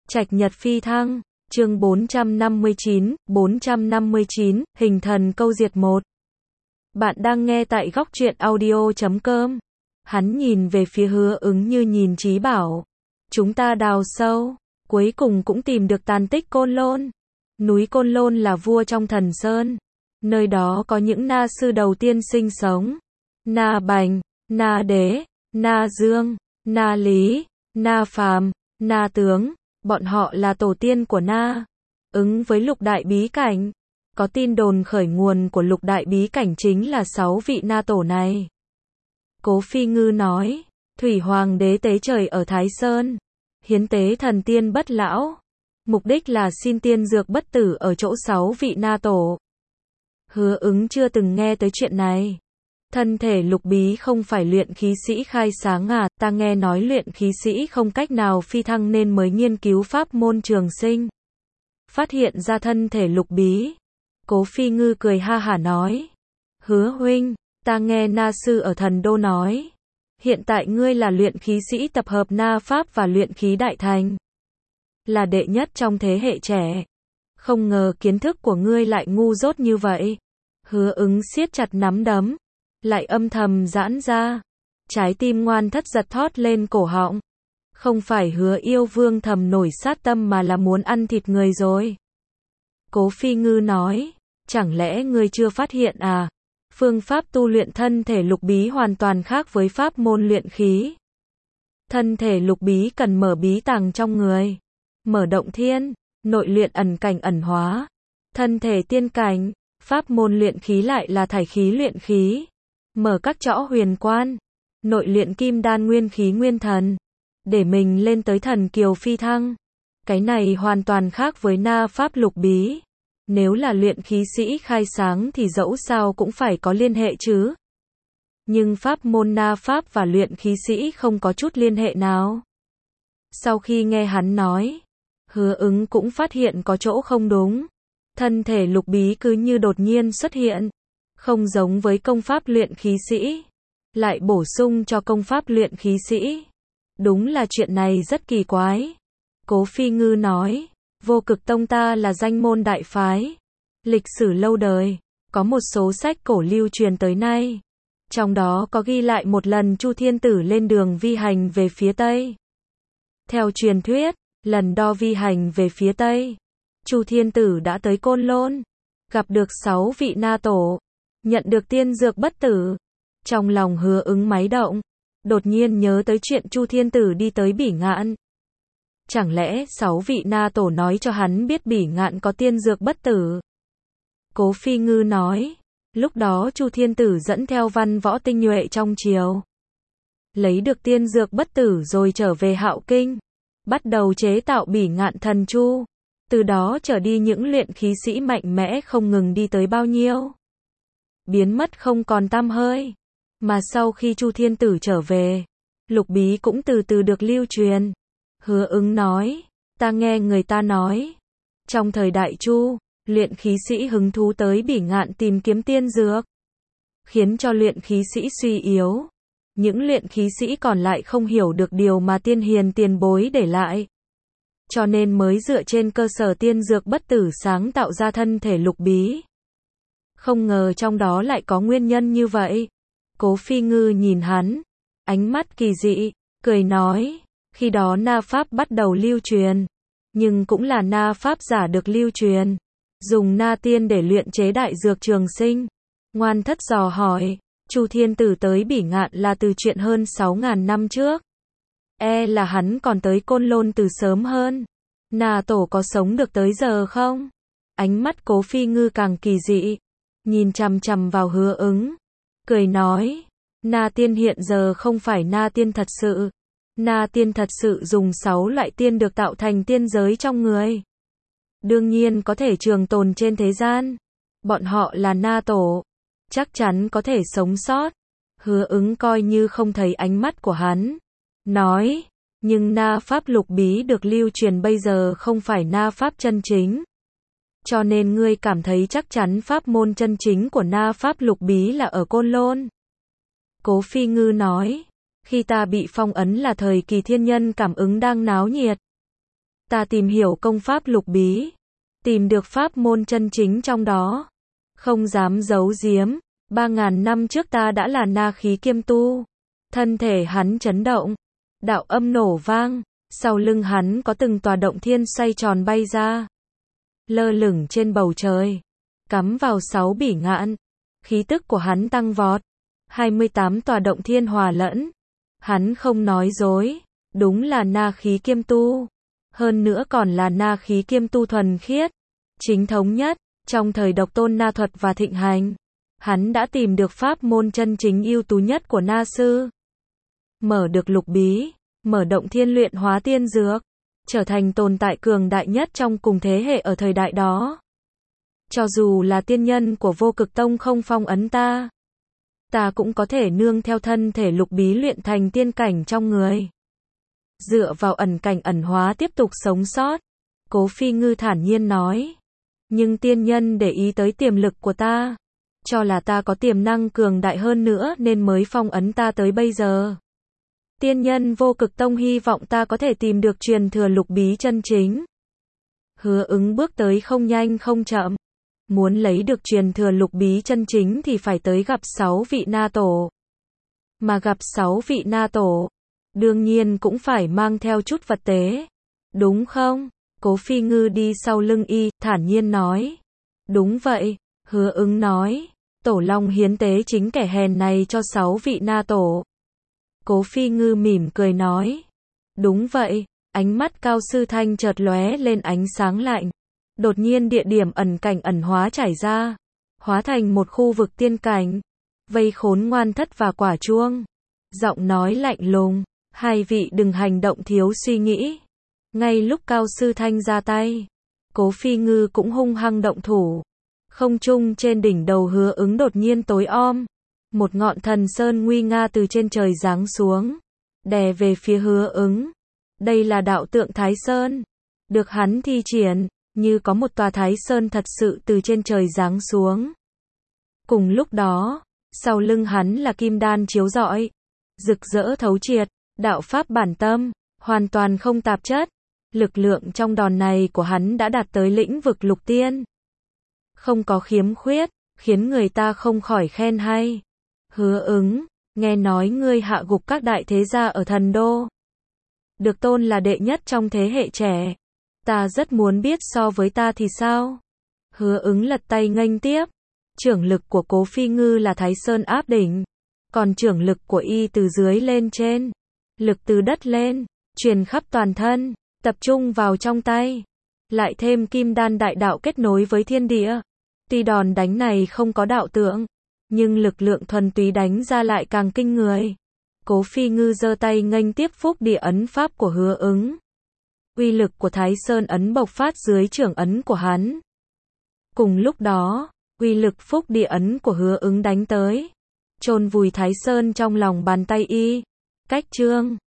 Trạch Nhật Phi Thăng, chương 459, Hình thần câu diệt 1. Bạn đang nghe tại góc truyện audio.com. Hắn nhìn về phía Hứa Ứng như nhìn Chí Bảo. Chúng ta đào sâu, cuối cùng cũng tìm được tàn tích Côn Lôn. Núi Côn Lôn là vua trong Thần Sơn. Nơi đó có những na sư đầu tiên sinh sống. Na Bành, Na Đế, Na Dương, Na Lý, Na Phàm, Na Tướng. Bọn họ là tổ tiên của Na. Ứng với lục đại bí cảnh. Có tin đồn khởi nguồn của lục đại bí cảnh chính là 6 vị Na tổ này. Cố Phi Ngư nói, Thủy Hoàng đế tế trời ở Thái Sơn. Hiến tế thần tiên bất lão. Mục đích là xin tiên dược bất tử ở chỗ 6 vị Na tổ. Hứa Ứng chưa từng nghe tới chuyện này. Thân thể lục bí không phải luyện khí sĩ khai sáng à, ta nghe nói luyện khí sĩ không cách nào phi thăng nên mới nghiên cứu pháp môn trường sinh. Phát hiện ra thân thể lục bí. Cố Phi Ngư cười ha hả nói. Hứa huynh, ta nghe Na sư ở Thần Đô nói. Hiện tại ngươi là luyện khí sĩ tập hợp Na pháp và luyện khí đại thành. Là đệ nhất trong thế hệ trẻ. Không ngờ kiến thức của ngươi lại ngu dốt như vậy. Hứa Ứng siết chặt nắm đấm. Lại âm thầm giãn ra. Trái tim ngoan thất giật thót lên cổ họng. Không phải Hứa yêu vương thầm nổi sát tâm mà là muốn ăn thịt người rồi. Cố Phi Ngư nói, chẳng lẽ ngươi chưa phát hiện à? Phương pháp tu luyện thân thể lục bí hoàn toàn khác với pháp môn luyện khí. Thân thể lục bí cần mở bí tàng trong người. Mở động thiên, nội luyện ẩn cảnh ẩn hóa. Thân thể tiên cảnh, pháp môn luyện khí lại là thải khí luyện khí. Mở các chõ huyền quan, nội luyện kim đan nguyên khí nguyên thần, để mình lên tới thần kiều phi thăng. Cái này hoàn toàn khác với Na pháp lục bí. Nếu là luyện khí sĩ khai sáng thì dẫu sao cũng phải có liên hệ chứ. Nhưng pháp môn Na pháp và luyện khí sĩ không có chút liên hệ nào. Sau khi nghe hắn nói, Hứa Ứng cũng phát hiện có chỗ không đúng. Thân thể lục bí cứ như đột nhiên xuất hiện. Không giống với công pháp luyện khí sĩ. Lại bổ sung cho công pháp luyện khí sĩ. Đúng là chuyện này rất kỳ quái. Cố Phi Ngư nói, Vô Cực Tông ta là danh môn đại phái. Lịch sử lâu đời, có một số sách cổ lưu truyền tới nay. Trong đó có ghi lại một lần Chu Thiên Tử lên đường vi hành về phía Tây. Theo truyền thuyết, lần đo vi hành về phía Tây, Chu Thiên Tử đã tới Côn Lôn. Gặp được 6 vị Na tổ. Nhận được tiên dược bất tử. Trong lòng Hứa Ứng máy động. Đột nhiên nhớ tới chuyện Chu Thiên Tử đi tới Bỉ Ngạn. Chẳng lẽ 6 vị Na tổ nói cho hắn biết Bỉ Ngạn có tiên dược bất tử? Cố Phi Ngư nói. Lúc đó Chu Thiên Tử dẫn theo văn võ tinh nhuệ trong triều. Lấy được tiên dược bất tử rồi trở về Hạo Kinh. Bắt đầu chế tạo Bỉ Ngạn thần chu. Từ đó trở đi những luyện khí sĩ mạnh mẽ không ngừng đi tới bao nhiêu. Biến mất không còn tăm hơi. Mà sau khi Chu Thiên Tử trở về, lục bí cũng từ từ được lưu truyền. Hứa Ứng nói, ta nghe người ta nói. Trong thời đại Chu, luyện khí sĩ hứng thú tới Bỉ Ngạn tìm kiếm tiên dược. Khiến cho luyện khí sĩ suy yếu. Những luyện khí sĩ còn lại không hiểu được điều mà tiên hiền tiền bối để lại. Cho nên mới dựa trên cơ sở tiên dược bất tử sáng tạo ra thân thể lục bí. Không ngờ trong đó lại có nguyên nhân như vậy. Cố Phi Ngư nhìn hắn, ánh mắt kỳ dị, cười nói, khi đó Na pháp bắt đầu lưu truyền, nhưng cũng là Na pháp giả được lưu truyền, dùng Na tiên để luyện chế đại dược trường sinh. Ngoan thất dò hỏi, Chu Thiên Tử tới Bỉ Ngạn là từ chuyện hơn 6.000 năm trước. Là hắn còn tới Côn Lôn từ sớm hơn. Na tổ có sống được tới giờ không? Ánh mắt Cố Phi Ngư càng kỳ dị, nhìn chằm chằm vào Hứa Ứng, cười nói, Na tiên hiện giờ không phải Na tiên thật sự. Na tiên thật sự dùng 6 loại tiên được tạo thành tiên giới trong người. Đương nhiên có thể trường tồn trên thế gian. Bọn họ là Na tổ, chắc chắn có thể sống sót. Hứa Ứng coi như không thấy ánh mắt của hắn, nói, nhưng Na pháp lục bí được lưu truyền bây giờ không phải Na pháp chân chính. Cho nên ngươi cảm thấy chắc chắn pháp môn chân chính của Na pháp lục bí là ở Côn Lôn. Cố Phi Ngư nói, khi ta bị phong ấn là thời kỳ thiên nhân cảm ứng đang náo nhiệt. Ta tìm hiểu công pháp lục bí, tìm được pháp môn chân chính trong đó. Không dám giấu giếm, 3.000 năm trước ta đã là na khí kiêm tu. Thân thể hắn chấn động, đạo âm nổ vang, sau lưng hắn có từng tòa động thiên xoay tròn bay ra. Lơ lửng trên bầu trời, cắm vào 6 bỉ ngạn. Khí tức của hắn tăng vọt, 28 tòa động thiên hòa lẫn. Hắn không nói dối, đúng là na khí kiêm tu. Hơn nữa còn là na khí kiêm tu thuần khiết, chính thống nhất. Trong thời độc tôn na thuật và thịnh hành, hắn đã tìm được pháp môn chân chính ưu tú nhất của na sư. Mở được lục bí, mở động thiên luyện hóa tiên dược, trở thành tồn tại cường đại nhất trong cùng thế hệ ở thời đại đó. Cho dù là tiên nhân của Vô Cực Tông không phong ấn ta, ta cũng có thể nương theo thân thể lục bí luyện thành tiên cảnh trong người. Dựa vào ẩn cảnh ẩn hóa tiếp tục sống sót, Cố Phi Ngư thản nhiên nói. Nhưng tiên nhân để ý tới tiềm lực của ta, cho là ta có tiềm năng cường đại hơn nữa nên mới phong ấn ta tới bây giờ. Tiên nhân Vô Cực Tông hy vọng ta có thể tìm được truyền thừa lục bí chân chính. Hứa Ứng bước tới không nhanh không chậm. Muốn lấy được truyền thừa lục bí chân chính thì phải tới gặp 6 vị na tổ. Mà gặp 6 vị na tổ, đương nhiên cũng phải mang theo chút vật tế. Đúng không? Cố Phi Ngư đi sau lưng y, thản nhiên nói. Đúng vậy, Hứa Ứng nói. Tổ Long hiến tế chính kẻ hèn này cho 6 vị na tổ. Cố Phi Ngư mỉm cười nói. Đúng vậy, ánh mắt Cao Sư Thanh chợt lóe lên ánh sáng lạnh. Đột nhiên địa điểm ẩn cảnh ẩn hóa trải ra, hóa thành một khu vực tiên cảnh, vây khốn Ngoan Thất và Quả Chuông. Giọng nói lạnh lùng, hai vị đừng hành động thiếu suy nghĩ. Ngay lúc Cao Sư Thanh ra tay, Cố Phi Ngư cũng hung hăng động thủ. Không trung trên đỉnh đầu Hứa Ứng đột nhiên tối om. Một ngọn thần sơn nguy nga từ trên trời giáng xuống, đè về phía Hứa Ứng. Đây là đạo tượng Thái Sơn. Được hắn thi triển, như có một tòa Thái Sơn thật sự từ trên trời giáng xuống. Cùng lúc đó, sau lưng hắn là kim đan chiếu rọi, rực rỡ thấu triệt, đạo pháp bản tâm, hoàn toàn không tạp chất. Lực lượng trong đòn này của hắn đã đạt tới lĩnh vực lục tiên. Không có khiếm khuyết, khiến người ta không khỏi khen hay. Hứa Ứng, nghe nói ngươi hạ gục các đại thế gia ở thần đô. Được tôn là đệ nhất trong thế hệ trẻ. Ta rất muốn biết so với ta thì sao? Hứa Ứng lật tay nghênh tiếp. Trưởng lực của Cố Phi Ngư là Thái Sơn áp đỉnh. Còn trưởng lực của y từ dưới lên trên. Lực từ đất lên, truyền khắp toàn thân, tập trung vào trong tay. Lại thêm kim đan đại đạo kết nối với thiên địa. Tuy đòn đánh này không có đạo tượng, nhưng lực lượng thuần túy đánh ra lại càng kinh người. Cố Phi Ngư giơ tay nghênh tiếp phúc địa ấn pháp của Hứa Ứng. Uy lực của Thái Sơn ấn bộc phát dưới trưởng ấn của hắn. Cùng lúc đó, uy lực phúc địa ấn của Hứa Ứng đánh tới, chôn vùi Thái Sơn trong lòng bàn tay y. Cách chương